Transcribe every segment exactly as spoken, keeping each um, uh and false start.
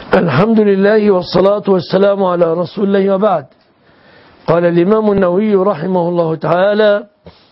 الحمد لله والصلاة والسلام على رسول الله وبعد. قال الإمام النووي رحمه الله تعالى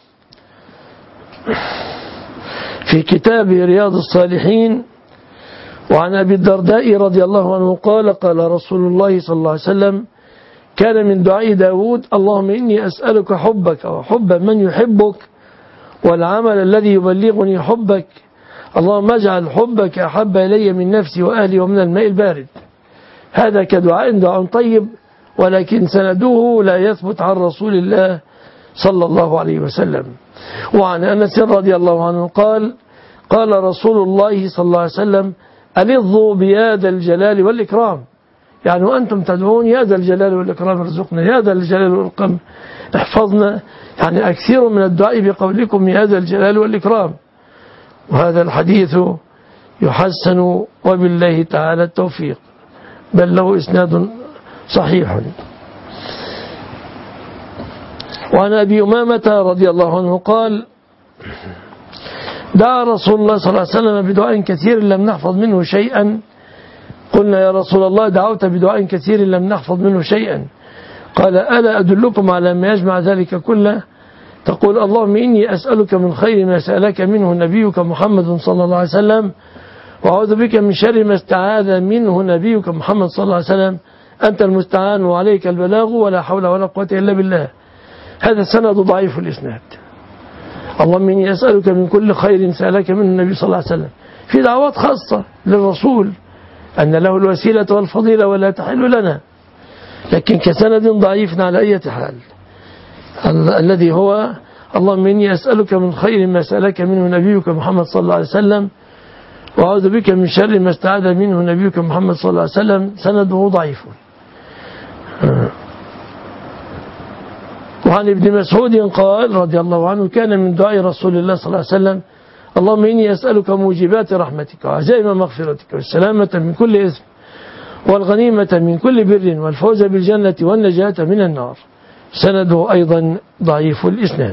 في كتاب رياض الصالحين: وعن أبي الدرداء رضي الله عنه قال: قال رسول الله صلى الله عليه وسلم: كان من دعاء داود: اللهم إني أسألك حبك وحب من يحبك والعمل الذي يبلغني حبك، اللهم اجعل حبك أحب إلي من نفسي وأهلي ومن الماء البارد. هذا كدعاء دعاء طيب، ولكن سنده لا يثبت عن رسول الله صلى الله عليه وسلم. وعن أنس رضي الله عنه قال: قال رسول الله صلى الله عليه وسلم: ألظوا بيا ذا الجلال والإكرام، يعني وأنتم تدعون يا ذا الجلال والإكرام ارزقنا، يا ذا الجلال والإكرام احفظنا، يعني أكثروا من الدعاء بقولكم يا ذا الجلال والإكرام. وهذا الحديث يحسن وبالله تعالى التوفيق، بل له إسناد صحيح. وعن أبي أمامة رضي الله عنه قال: دعا رسول الله صلى الله عليه وسلم بدعاء كثير لم نحفظ منه شيئا. قلنا: يا رسول الله دعوت بدعاء كثير لم نحفظ منه شيئا. قال: ألا أدلكم على ما يجمع ذلك كله؟ تقول: اللهم إني أسألك من خير ما سألك منه نبيك محمد صلى الله عليه وسلم، وأعوذ بك من شر ما استعاذ منه نبيك محمد صلى الله عليه وسلم، أنت المستعان وعليك البلاغ ولا حول ولا قوة إلا بالله. هذا السند ضعيف الإسناد. اللهم إني أسألك من كل خير سألك منه النبي صلى الله عليه وسلم، في دعوات خاصة للرسول أن له الوسيلة والفضيلة ولا تحل لنا، لكن كسند ضعيف على أي حال. الذي هو: اللهم إني أسألك من خير ما سألك منه نبيك محمد صلى الله عليه وسلم، وأعوذ بك من شر ما استعاذ منه نبيك محمد صلى الله عليه وسلم، سنده ضعيف. وعن ابن مسعود قال رضي الله عنه: كان من دعاء رسول الله صلى الله عليه وسلم: اللهم إني أسألك موجبات رحمتك وعزائم مغفرتك والسلامة من كل إثم والغنيمة من كل بر والفوز بالجنة والنجاة من النار. سنده أيضا ضعيف الإسناد،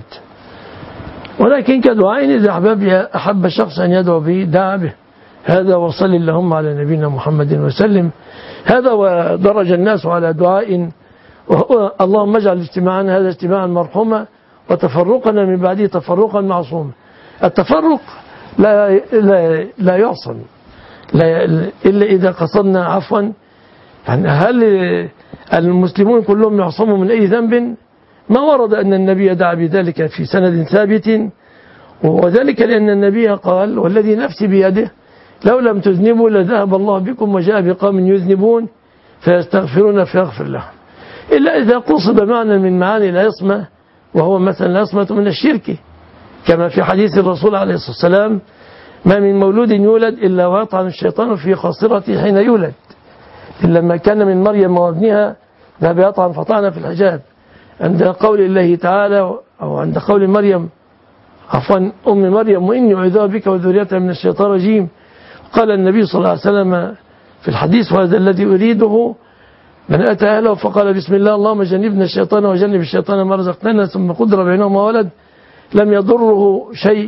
ولكن كدعاء إذا أحب شخص أن يدعو به دعا به. هذا وصل اللهم على نبينا محمد وسلم. هذا ودرج الناس على دعاء: اللهم اجعل اجتماعنا هذا اجتماعا مرحوما وتفرقنا من بعده تفرقا معصوما. التفرق لا لا لا يعصم لا إلا إذا قصدنا عفوا. يعني هل المسلمون كلهم يعصموا من أي ذنب؟ ما ورد أن النبي دعا بذلك في سند ثابت، وذلك لأن النبي قال: والذي نفسي بيده لو لم تذنبوا لذهب الله بكم وجاء بقوم يذنبون فيستغفرون فيغفر لهم. إلا إذا قصد معنى من معاني العصمة، وهو مثلا العصمة من الشرك، كما في حديث الرسول عليه الصلاة والسلام: ما من مولود يولد إلا ويطعن الشيطان في خاصرته حين يولد، إلا ما كان من مريم وابنها ذهب يطعن فطعن في الحجاب. عند قول الله تعالى، أو عند قول مريم عفوا أم مريم: وإني أعوذ بك وذريتها من الشيطان الرجيم. قال النبي صلى الله عليه وسلم في الحديث: وهذا الذي أريده: من أتى أهله فقال بسم الله اللهم جنبنا الشيطان وجنب الشيطان ما رزقتنا، ثم قدر بينهما ولد، لم يضره شيء،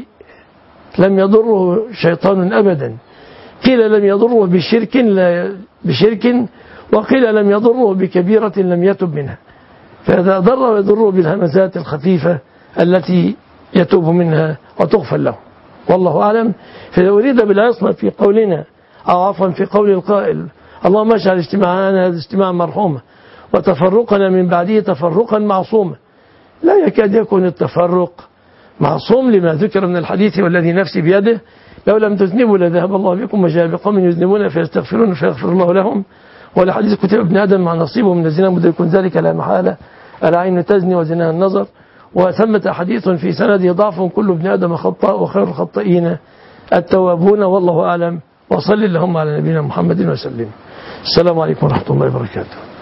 لم يضره شيطان أبدا. قيل لم يضره بشرك لا بشرك، وقيل لم يضره بكبيرة لم يتب منها. فإذا ضر ويضره بالهمزات الخفيفة التي يتوب منها وتغفر له، والله أعلم. فإذا أريد بالعصمة في قولنا، أو عفوا في قول القائل: اللهم اجعل اجتماعنا هذا اجتماعا مرحوما وتفرقنا من بعده تفرقا معصوما، لا يكاد يكون التفرق معصوم لما ذكر من الحديث: والذي نفسي بيده لو لم تذنبوا لذهب الله بكم وجاء بقوم يذنبون فيستغفرون فيغفر الله لهم. والحديث: كتب ابن آدم مع نصيبه من الزنا مدرك ذلك لا محالة، العين تزني وزناها النظر. وثمة حديث في سنده ضعف: كل ابن آدم خطاء وخير الخطائين التوابون. والله أعلم. وصل اللهم على نبينا محمد وسلم. السلام عليكم ورحمة الله وبركاته.